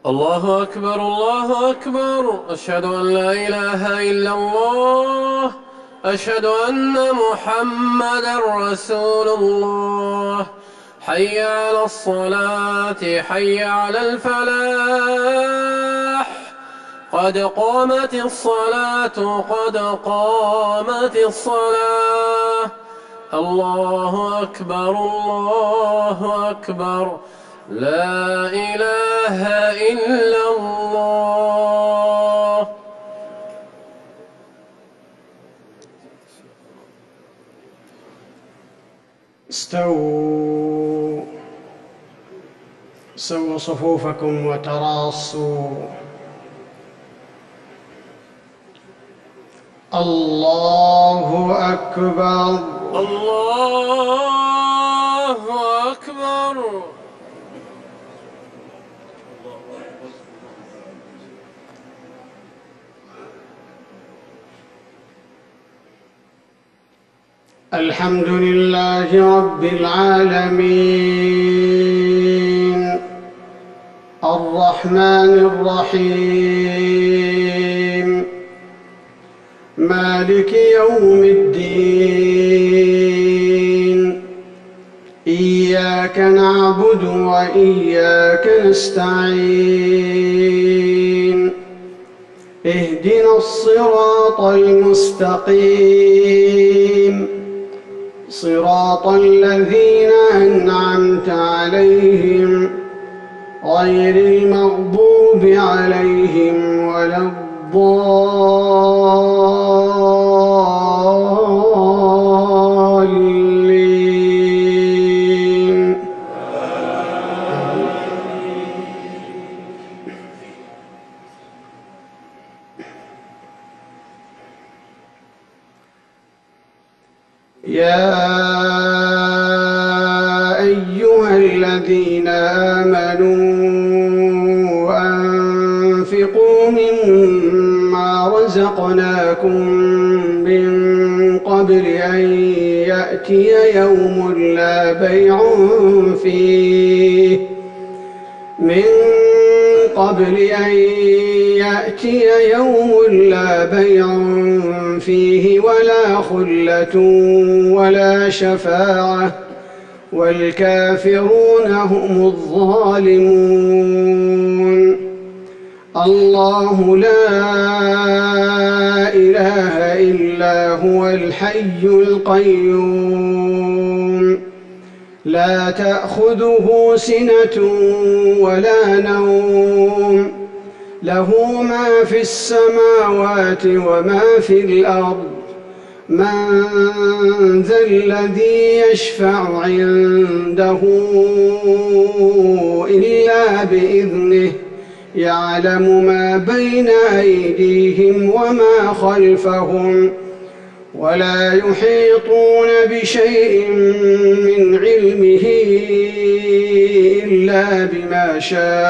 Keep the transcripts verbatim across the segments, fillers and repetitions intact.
الله أكبر الله أكبر، أشهد أن لا إله إلا الله، أشهد أن محمدا رسول الله. حي على الصلاة، حي على الفلاح، قد قامت الصلاة، قد قامت الصلاة. الله أكبر الله أكبر، لا إله إلا الله. استووا سووا صفوفكم وتراصوا. الله أكبر الله أكبر. الحمد لله رب العالمين، الرحمن الرحيم، مالك يوم الدين. إياك نعبد وإياك نستعين، اهدنا الصراط المستقيم، صراط الذين أنعمت عليهم غير المغضوب عليهم ولا الضالين. يا أيها الذين آمنوا أنفقوا مما رزقناكم من قبل أن يأتي يوم لا بيع فيه من قبل أن يأتي يوم لا بيع فيه ولا خلة ولا شفاعة والكافرون هم الظالمون. الله لا إله إلا هو الحي القيوم، لا تأخذه سنة ولا نوم، له ما في السماوات وما في الأرض. من ذا الذي يشفع عنده إلا بإذنه، يعلم ما بين أيديهم وما خلفهم، ولا يحيطون بشيء من علمه إلا بما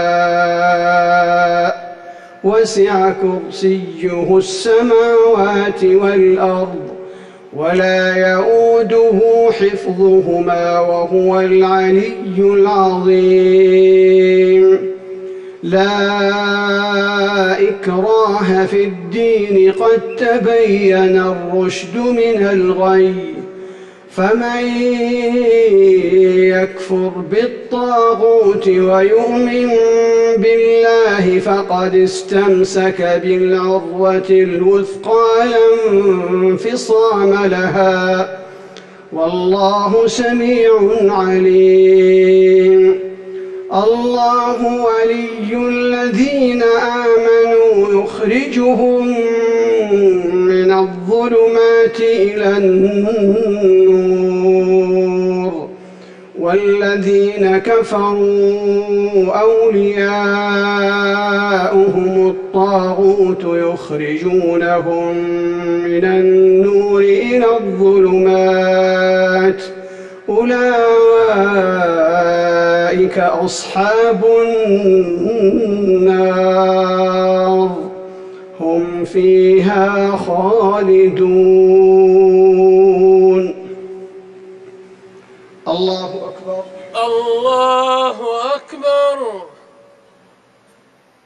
شاء، وسع كرسيه السماوات والأرض، ولا يؤوده حفظهما وهو العلي العظيم. لا إكراه في الدين، قد تبين الرشد من الغي، فمن يكفر بالطاغوت ويؤمن بالله فقد استمسك بالعروة الوثقى لا انفصام لها، والله سميع عليم. الله ولي الذين آمنوا يخرجهم من الظلمات إلى النور، والذين كفروا أولياؤهم الطاغوت يخرجونهم من النور إلى الظلمات، أولئك أصحاب النار، هم فيها خالدون. الله أكبر الله أكبر.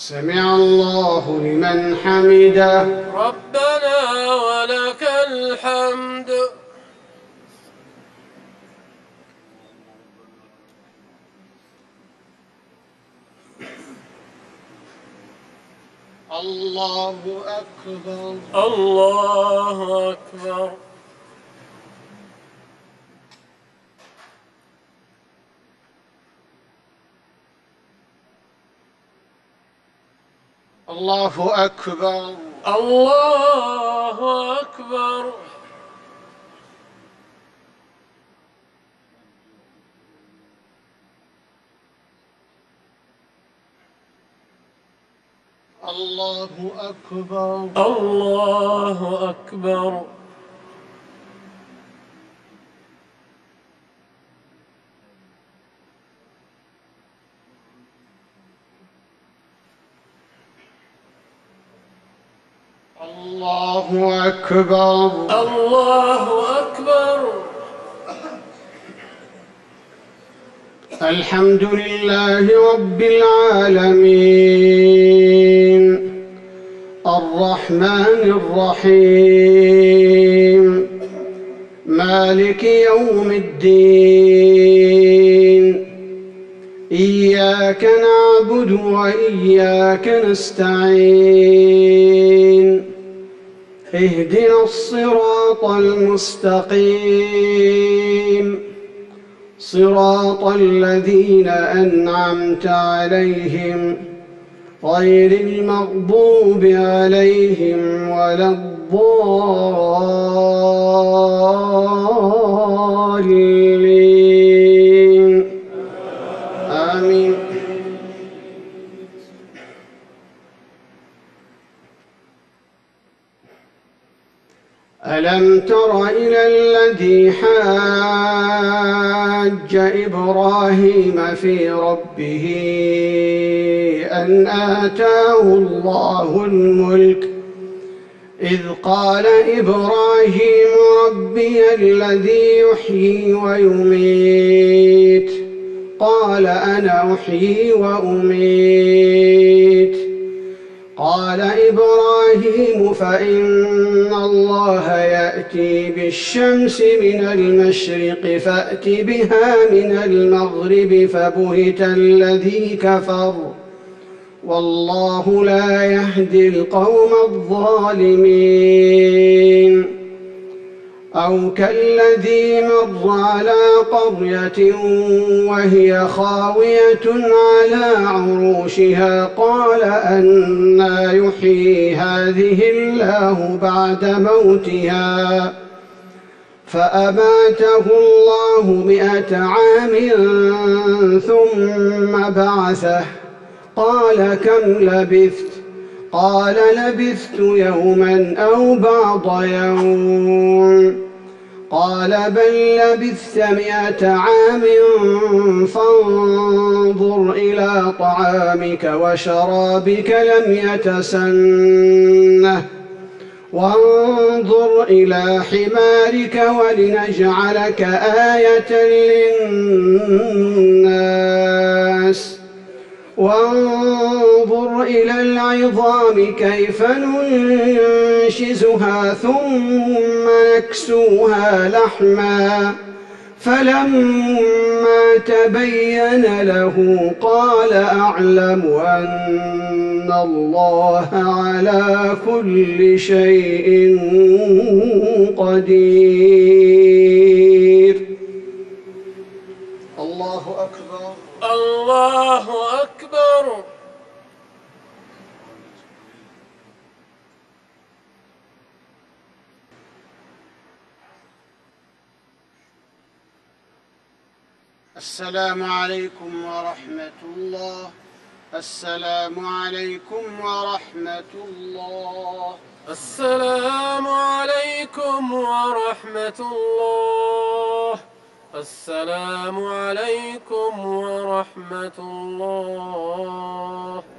سمع الله لمن حمده. ربنا ولك الحمد. الله أكبر. الله أكبر. الله أكبر. الله أكبر. الله أكبر. الله أكبر. الله أكبر. الله أكبر. الحمد لله رب العالمين الرحمن الرحيم مالك يوم الدين إياك نعبد وإياك نستعين اهدنا الصراط المستقيم صراط الذين أنعمت عليهم غير المغضوب عليهم ولا الضالين آمين. ألم تر إلى الذي حاج إبراهيم في ربه أن آتاه الله الملك إذ قال إبراهيم ربي الذي يحيي ويميت قال أنا أحيي وأميت قال إبراهيم فإن الله يأتي بالشمس من المشرق فأت بها من المغرب فبهت الذي كفر والله لا يهدي القوم الظالمين. أو كالذي مر على قرية وهي خاوية على عروشها قال أنى يحيي هذه الله بعد موتها فأماته الله مئة عام ثم بعثه قال كم لبثت قال لبثت يوما أو بعض يوم قال بل لبثت مئة عام فانظر إلى طعامك وشرابك لم يتسنه وانظر إلى حمارك ولنجعلك آية للناس وانظر إلى العظام كيف ننشزها ثم نكسوها لحما فلما تبين له قال أعلم أن الله على كل شيء قدير. الله أكبر. الله أكبر. السلام عليكم ورحمة الله. السلام عليكم ورحمة الله. السلام عليكم ورحمة الله. السلام عليكم ورحمة الله.